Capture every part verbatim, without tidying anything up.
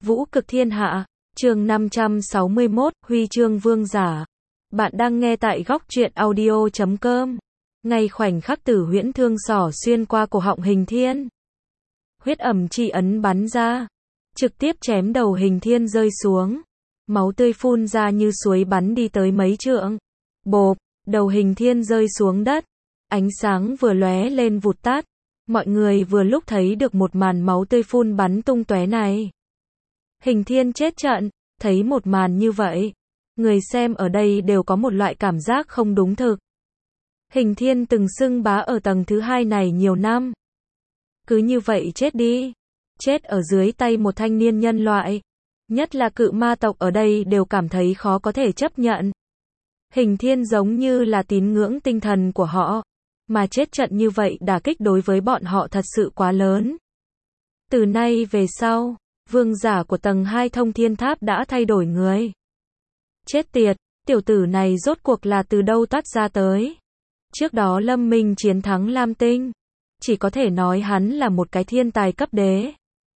Vũ cực thiên hạ, chương năm trăm sáu mươi mốt, huy chương vương giả. Bạn đang nghe tại góc truyện audio chấm com. Ngay khoảnh khắc Tử Huyễn thương xỏ xuyên qua cổ họng Hình Thiên. Huyết ẩm chi ấn bắn ra, trực tiếp chém đầu Hình Thiên rơi xuống. Máu tươi phun ra như suối bắn đi tới mấy trượng. Bộp, đầu Hình Thiên rơi xuống đất. Ánh sáng vừa lóe lên vụt tắt. Mọi người vừa lúc thấy được một màn máu tươi phun bắn tung tóe này. Hình Thiên chết trận, thấy một màn như vậy, người xem ở đây đều có một loại cảm giác không đúng thực. Hình Thiên từng xưng bá ở tầng thứ hai này nhiều năm. Cứ như vậy chết đi. Chết ở dưới tay một thanh niên nhân loại. Nhất là cự ma tộc ở đây đều cảm thấy khó có thể chấp nhận. Hình Thiên giống như là tín ngưỡng tinh thần của họ. Mà chết trận như vậy đả kích đối với bọn họ thật sự quá lớn. Từ nay về sau, vương giả của tầng hai thông thiên tháp đã thay đổi người. Chết tiệt, tiểu tử này rốt cuộc là từ đâu toát ra tới. Trước đó Lâm Minh chiến thắng Lam Tinh. Chỉ có thể nói hắn là một cái thiên tài cấp đế.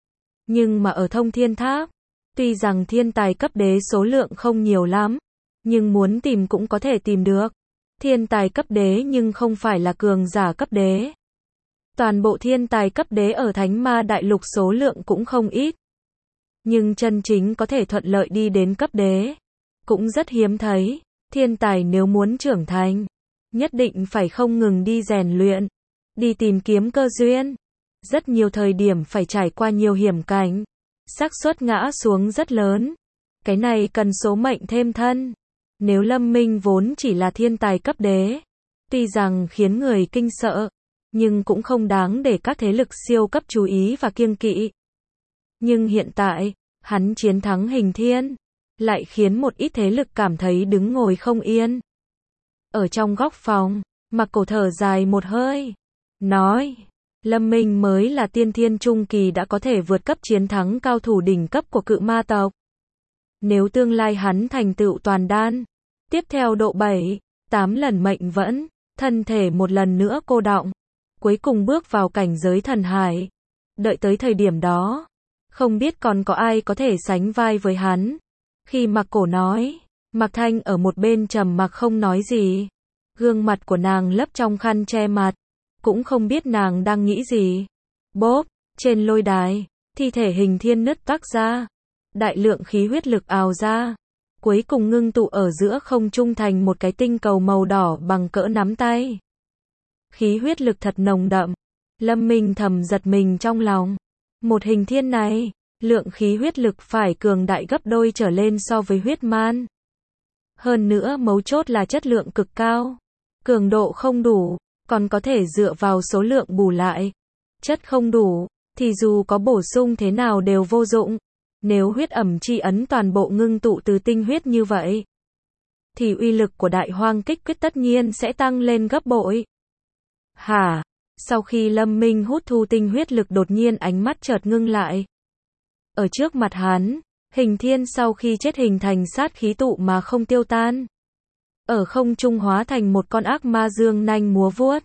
Nhưng mà ở thông thiên tháp, tuy rằng thiên tài cấp đế số lượng không nhiều lắm, nhưng muốn tìm cũng có thể tìm được. Thiên tài cấp đế nhưng không phải là cường giả cấp đế. Toàn bộ thiên tài cấp đế ở Thánh Ma Đại Lục số lượng cũng không ít. Nhưng chân chính có thể thuận lợi đi đến cấp đế cũng rất hiếm thấy. Thiên tài nếu muốn trưởng thành, nhất định phải không ngừng đi rèn luyện, đi tìm kiếm cơ duyên. Rất nhiều thời điểm phải trải qua nhiều hiểm cảnh, xác suất ngã xuống rất lớn. Cái này cần số mệnh thêm thân. Nếu Lâm Minh vốn chỉ là thiên tài cấp đế, tuy rằng khiến người kinh sợ, nhưng cũng không đáng để các thế lực siêu cấp chú ý và kiêng kỵ. Nhưng hiện tại, hắn chiến thắng Hình Thiên, lại khiến một ít thế lực cảm thấy đứng ngồi không yên. Ở trong góc phòng, Mặc Cổ thở dài một hơi, nói, Lâm Minh mới là tiên thiên trung kỳ đã có thể vượt cấp chiến thắng cao thủ đỉnh cấp của cự ma tộc. Nếu tương lai hắn thành tựu toàn đan, tiếp theo độ bảy, tám lần mệnh vẫn, thân thể một lần nữa cô đọng, cuối cùng bước vào cảnh giới thần hải. Đợi tới thời điểm đó, không biết còn có ai có thể sánh vai với hắn. Khi Mặc Cổ nói, Mạc Thanh ở một bên trầm mặc không nói gì. Gương mặt của nàng lấp trong khăn che mặt, cũng không biết nàng đang nghĩ gì. Bốp, trên lôi đài, thi thể Hình Thiên nứt toác ra. Đại lượng khí huyết lực ào ra, cuối cùng ngưng tụ ở giữa không trung thành một cái tinh cầu màu đỏ bằng cỡ nắm tay. Khí huyết lực thật nồng đậm. Lâm Minh thầm giật mình trong lòng. Một Hình Thiên này, lượng khí huyết lực phải cường đại gấp đôi trở lên so với huyết man. Hơn nữa mấu chốt là chất lượng cực cao. Cường độ không đủ, còn có thể dựa vào số lượng bù lại. Chất không đủ, thì dù có bổ sung thế nào đều vô dụng. Nếu huyết ẩm chi ấn toàn bộ ngưng tụ từ tinh huyết như vậy, thì uy lực của Đại Hoang Kích Quyết tất nhiên sẽ tăng lên gấp bội. Hả? Sau khi Lâm Minh hút thu tinh huyết lực đột nhiên ánh mắt chợt ngưng lại. Ở trước mặt hắn, Hình Thiên sau khi chết hình thành sát khí tụ mà không tiêu tan. Ở không trung hóa thành một con ác ma dương nanh múa vuốt.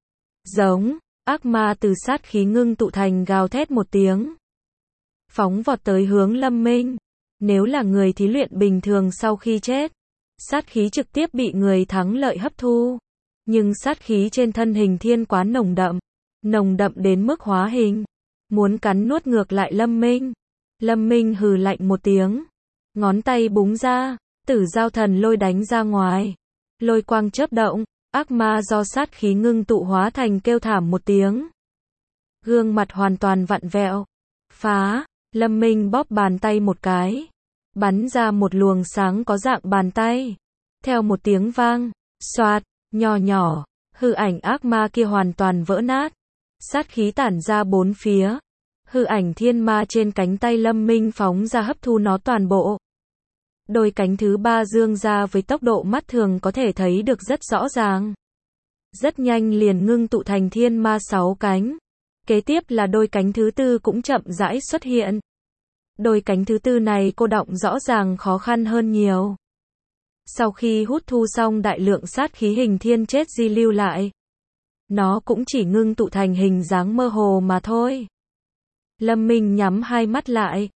Giống, ác ma từ sát khí ngưng tụ thành gào thét một tiếng. Phóng vọt tới hướng Lâm Minh. Nếu là người thí luyện bình thường sau khi chết, sát khí trực tiếp bị người thắng lợi hấp thu. Nhưng sát khí trên thân Hình Thiên quá nồng đậm. Nồng đậm đến mức hóa hình. Muốn cắn nuốt ngược lại Lâm Minh. Lâm Minh hừ lạnh một tiếng. Ngón tay búng ra, tử giao thần lôi đánh ra ngoài. Lôi quang chớp động, ác ma do sát khí ngưng tụ hóa thành kêu thảm một tiếng. Gương mặt hoàn toàn vặn vẹo. Phá, Lâm Minh bóp bàn tay một cái. Bắn ra một luồng sáng có dạng bàn tay. Theo một tiếng vang, xoạt, nhỏ nhỏ, hư ảnh ác ma kia hoàn toàn vỡ nát. Sát khí tản ra bốn phía. Hư ảnh thiên ma trên cánh tay Lâm Minh phóng ra hấp thu nó toàn bộ. Đôi cánh thứ ba dương ra với tốc độ mắt thường có thể thấy được rất rõ ràng. Rất nhanh liền ngưng tụ thành thiên ma sáu cánh. Kế tiếp là đôi cánh thứ tư cũng chậm rãi xuất hiện. Đôi cánh thứ tư này cô đọng rõ ràng khó khăn hơn nhiều. Sau khi hút thu xong đại lượng sát khí Hình Thiên chết di lưu lại, nó cũng chỉ ngưng tụ thành hình dáng mơ hồ mà thôi. Lâm Minh nhắm hai mắt lại,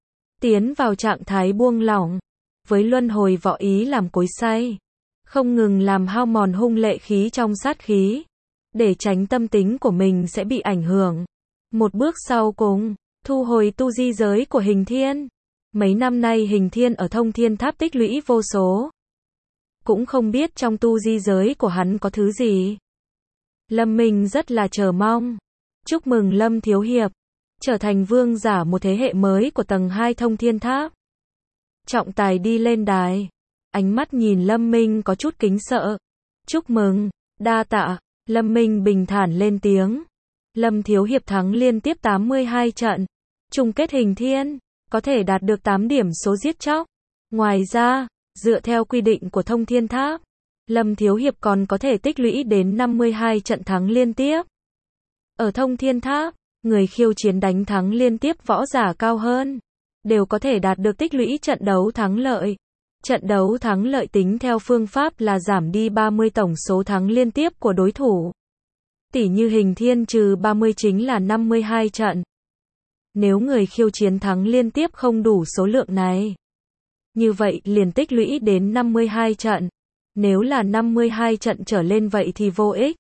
tiến vào trạng thái buông lỏng, với luân hồi võ ý làm cối xay, không ngừng làm hao mòn hung lệ khí trong sát khí, để tránh tâm tính của mình sẽ bị ảnh hưởng. Một bước sau cùng, thu hồi tu di giới của Hình Thiên. Mấy năm nay Hình Thiên ở Thông Thiên Tháp tích lũy vô số, cũng không biết trong tu di giới của hắn có thứ gì. Lâm Minh rất là chờ mong. Chúc mừng Lâm Thiếu Hiệp, trở thành vương giả một thế hệ mới của tầng hai Thông Thiên Tháp. Trọng tài đi lên đài, ánh mắt nhìn Lâm Minh có chút kính sợ. Chúc mừng, đa tạ. Lâm Minh bình thản lên tiếng. Lâm Thiếu Hiệp thắng liên tiếp tám mươi hai trận, chung kết Hình Thiên, có thể đạt được tám điểm số giết chóc. Ngoài ra, dựa theo quy định của Thông Thiên Tháp, Lâm Thiếu Hiệp còn có thể tích lũy đến năm mươi hai trận thắng liên tiếp. Ở Thông Thiên Tháp, người khiêu chiến đánh thắng liên tiếp võ giả cao hơn, đều có thể đạt được tích lũy trận đấu thắng lợi. Trận đấu thắng lợi tính theo phương pháp là giảm đi ba mươi tổng số thắng liên tiếp của đối thủ. Tỷ như Hình Thiên trừ ba mươi chính là năm mươi hai trận. Nếu người khiêu chiến thắng liên tiếp không đủ số lượng này, như vậy liền tích lũy đến năm mươi hai trận. Nếu là năm mươi hai trận trở lên vậy thì vô ích.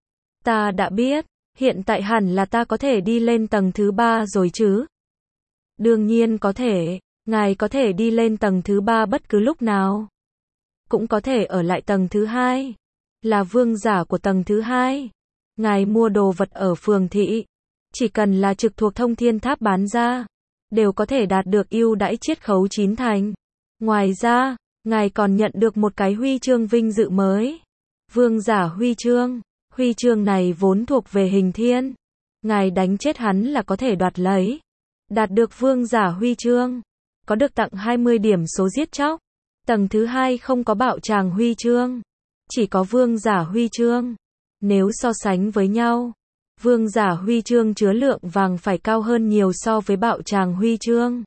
Ta đã biết, hiện tại hẳn là ta có thể đi lên tầng thứ ba rồi chứ? Đương nhiên có thể, ngài có thể đi lên tầng thứ ba bất cứ lúc nào. Cũng có thể ở lại tầng thứ hai. Là vương giả của tầng thứ hai. Ngài mua đồ vật ở phường thị, chỉ cần là trực thuộc Thông Thiên Tháp bán ra, đều có thể đạt được ưu đãi chiết khấu chín thành. Ngoài ra, ngài còn nhận được một cái huy chương vinh dự mới. Vương giả huy chương. Huy chương này vốn thuộc về Hình Thiên. Ngài đánh chết hắn là có thể đoạt lấy. Đạt được vương giả huy chương, có được tặng hai mươi điểm số giết chóc. Tầng thứ hai không có bạo tràng huy chương, chỉ có vương giả huy chương. Nếu so sánh với nhau, vương giả huy chương chứa lượng vàng phải cao hơn nhiều so với bạo tràng huy chương.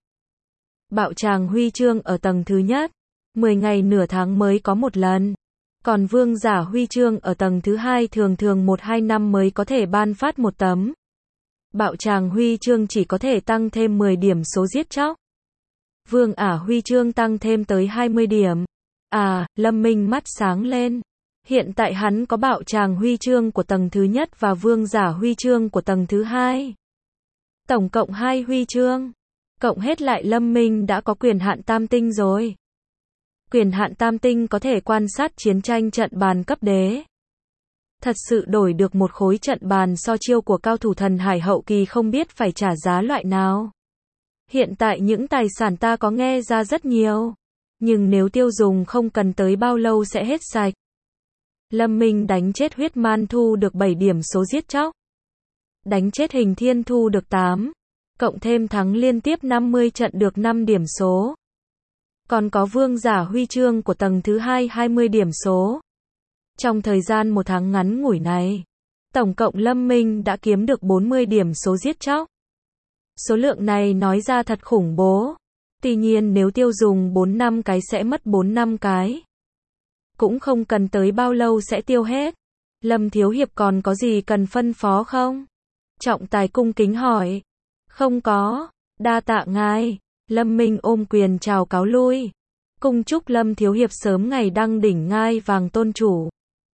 Bạo tràng huy chương ở tầng thứ nhất, mười ngày nửa tháng mới có một lần. Còn vương giả huy chương ở tầng thứ hai thường thường một hai năm mới có thể ban phát một tấm. Bạo tràng huy chương chỉ có thể tăng thêm mười điểm số giết chóc. Vương ả huy chương tăng thêm tới hai mươi điểm. À, Lâm Minh mắt sáng lên. Hiện tại hắn có bạo tràng huy chương của tầng thứ nhất và vương giả huy chương của tầng thứ hai. Tổng cộng hai huy chương. Cộng hết lại Lâm Minh đã có quyền hạn tam tinh rồi. Quyền hạn tam tinh có thể quan sát chiến tranh trận bàn cấp đế. Thật sự đổi được một khối trận bàn so chiêu của cao thủ thần hải hậu kỳ không biết phải trả giá loại nào. Hiện tại những tài sản ta có nghe ra rất nhiều, nhưng nếu tiêu dùng không cần tới bao lâu sẽ hết sạch. Lâm Minh đánh chết huyết man thu được bảy điểm số giết chóc. Đánh chết Hình Thiên thu được tám. Cộng thêm thắng liên tiếp năm mươi trận được năm điểm số. Còn có vương giả huy chương của tầng thứ hai hai mươi điểm số. Trong thời gian một tháng ngắn ngủi này, tổng cộng Lâm Minh đã kiếm được bốn mươi điểm số giết chóc. Số lượng này nói ra thật khủng bố. Tuy nhiên nếu tiêu dùng bốn năm cái sẽ mất bốn năm cái. Cũng không cần tới bao lâu sẽ tiêu hết. Lâm Thiếu Hiệp còn có gì cần phân phó không? Trọng tài cung kính hỏi. Không có, đa tạ ngài. Lâm Minh ôm quyền chào cáo lui. Cung chúc Lâm Thiếu Hiệp sớm ngày đăng đỉnh ngai vàng tôn chủ.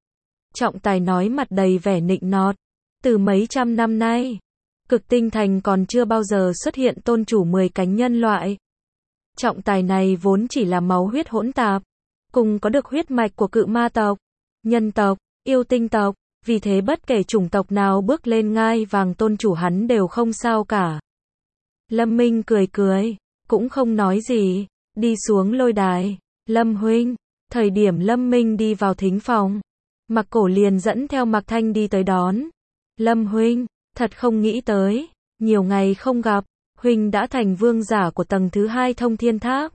Trọng tài nói mặt đầy vẻ nịnh nọt. Từ mấy trăm năm nay, Cực Tinh Thành còn chưa bao giờ xuất hiện tôn chủ mười cánh nhân loại. Trọng tài này vốn chỉ là máu huyết hỗn tạp, cùng có được huyết mạch của cự ma tộc, nhân tộc, yêu tinh tộc, vì thế bất kể chủng tộc nào bước lên ngai vàng tôn chủ hắn đều không sao cả. Lâm Minh cười cười, cũng không nói gì, đi xuống lôi đài. Lâm huynh, thời điểm Lâm Minh đi vào thính phòng, Mạc Cổ liền dẫn theo Mạc Thanh đi tới đón. Lâm huynh, thật không nghĩ tới, nhiều ngày không gặp, huynh đã thành vương giả của tầng thứ hai Thông Thiên Tháp.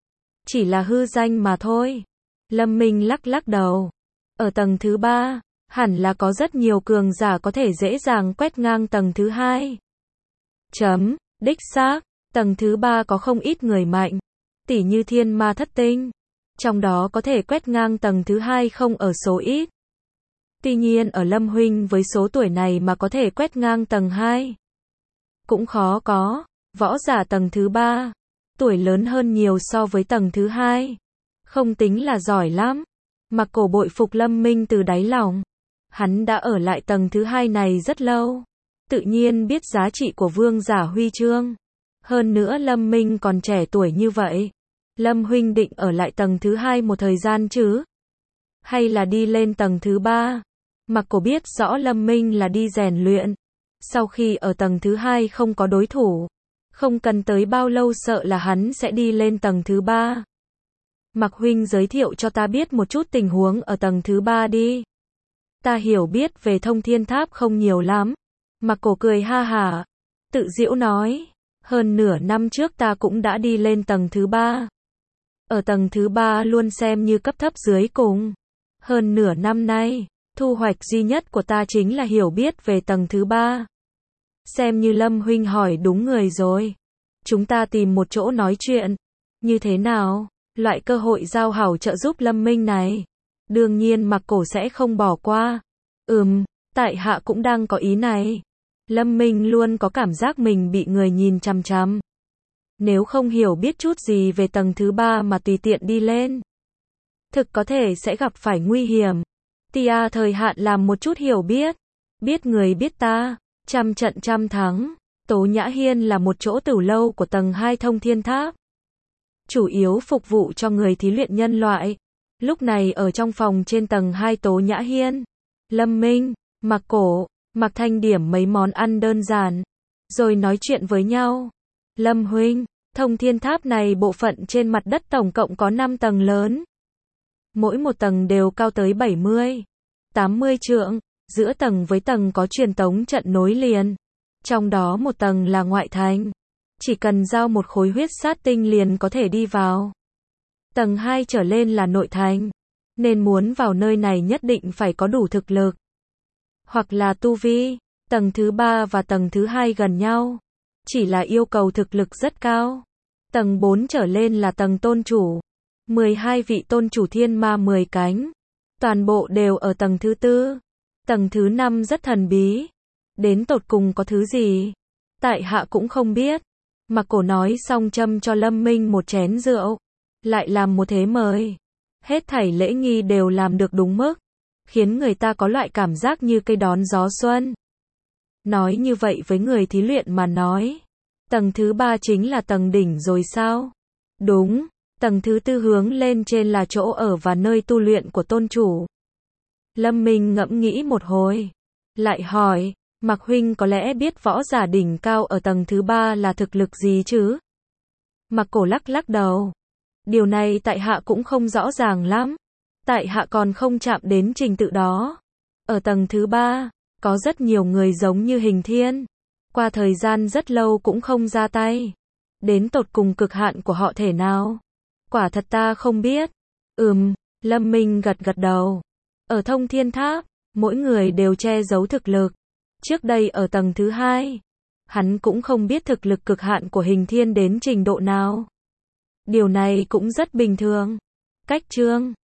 Chỉ là hư danh mà thôi. Lâm Minh lắc lắc đầu. Ở tầng thứ ba, hẳn là có rất nhiều cường giả có thể dễ dàng quét ngang tầng thứ hai. Chấm, đích xác, tầng thứ ba có không ít người mạnh, tỉ như thiên ma thất tinh. Trong đó có thể quét ngang tầng thứ hai không ở số ít. Tuy nhiên ở Lâm huynh với số tuổi này mà có thể quét ngang tầng hai, cũng khó có. Võ giả tầng thứ ba, tuổi lớn hơn nhiều so với tầng thứ hai. Không tính là giỏi lắm. Mặc Cổ bội phục Lâm Minh từ đáy lòng. Hắn đã ở lại tầng thứ hai này rất lâu. Tự nhiên biết giá trị của vương giả huy chương. Hơn nữa Lâm Minh còn trẻ tuổi như vậy. Lâm huynh định ở lại tầng thứ hai một thời gian chứ? Hay là đi lên tầng thứ ba? Mặc Cổ biết rõ Lâm Minh là đi rèn luyện. Sau khi ở tầng thứ hai không có đối thủ, không cần tới bao lâu sợ là hắn sẽ đi lên tầng thứ ba. Mặc huynh giới thiệu cho ta biết một chút tình huống ở tầng thứ ba đi. Ta hiểu biết về Thông Thiên Tháp không nhiều lắm. Mặc Cổ cười ha hả, tự giễu nói, hơn nửa năm trước ta cũng đã đi lên tầng thứ ba. Ở tầng thứ ba luôn xem như cấp thấp dưới cùng. Hơn nửa năm nay, thu hoạch duy nhất của ta chính là hiểu biết về tầng thứ ba. Xem như Lâm huynh hỏi đúng người rồi. Chúng ta tìm một chỗ nói chuyện. Như thế nào? Loại cơ hội giao hảo trợ giúp Lâm Minh này, đương nhiên Mặc Cổ sẽ không bỏ qua. Ừm, tại hạ cũng đang có ý này. Lâm Minh luôn có cảm giác mình bị người nhìn chằm chằm. Nếu không hiểu biết chút gì về tầng thứ ba mà tùy tiện đi lên, thực có thể sẽ gặp phải nguy hiểm. Tia thời hạn làm một chút hiểu biết. Biết người biết ta, trăm trận trăm thắng. Tố Nhã Hiên là một chỗ tửu lâu của tầng hai Thông Thiên Tháp. Chủ yếu phục vụ cho người thí luyện nhân loại. Lúc này ở trong phòng trên tầng hai Tố Nhã Hiên, Lâm Minh, Mặc Cổ, Mặc Thanh điểm mấy món ăn đơn giản, rồi nói chuyện với nhau. Lâm huynh, Thông Thiên Tháp này bộ phận trên mặt đất tổng cộng có năm tầng lớn. Mỗi một tầng đều cao tới bảy mươi, tám mươi trượng, giữa tầng với tầng có truyền tống trận nối liền. Trong đó một tầng là ngoại thành. Chỉ cần giao một khối huyết sát tinh liền có thể đi vào. Tầng hai trở lên là nội thành. Nên muốn vào nơi này nhất định phải có đủ thực lực. Hoặc là tu vi. Tầng thứ ba và tầng thứ hai gần nhau. Chỉ là yêu cầu thực lực rất cao. Tầng bốn trở lên là tầng tôn chủ. mười hai vị tôn chủ thiên ma mười cánh. Toàn bộ đều ở tầng thứ tư. Tầng thứ năm rất thần bí. Đến tột cùng có thứ gì? Tại hạ cũng không biết. Mặc Cổ nói xong châm cho Lâm Minh một chén rượu. Lại làm một thế mời. Hết thảy lễ nghi đều làm được đúng mức. Khiến người ta có loại cảm giác như cây đón gió xuân. Nói như vậy với người thí luyện mà nói. Tầng thứ ba chính là tầng đỉnh rồi sao? Đúng. Tầng thứ tư hướng lên trên là chỗ ở và nơi tu luyện của tôn chủ. Lâm Minh ngẫm nghĩ một hồi. Lại hỏi. Mặc huynh có lẽ biết võ giả đỉnh cao ở tầng thứ ba là thực lực gì chứ? Mặc Cổ lắc lắc đầu. Điều này tại hạ cũng không rõ ràng lắm. Tại hạ còn không chạm đến trình tự đó. Ở tầng thứ ba, có rất nhiều người giống như Hình Thiên. Qua thời gian rất lâu cũng không ra tay. Đến tột cùng cực hạn của họ thể nào? Quả thật ta không biết. Ừm, Lâm Minh gật gật đầu. Ở Thông Thiên Tháp, mỗi người đều che giấu thực lực. Trước đây ở tầng thứ hai, hắn cũng không biết thực lực cực hạn của Hình Thiên đến trình độ nào. Điều này cũng rất bình thường. Cách chương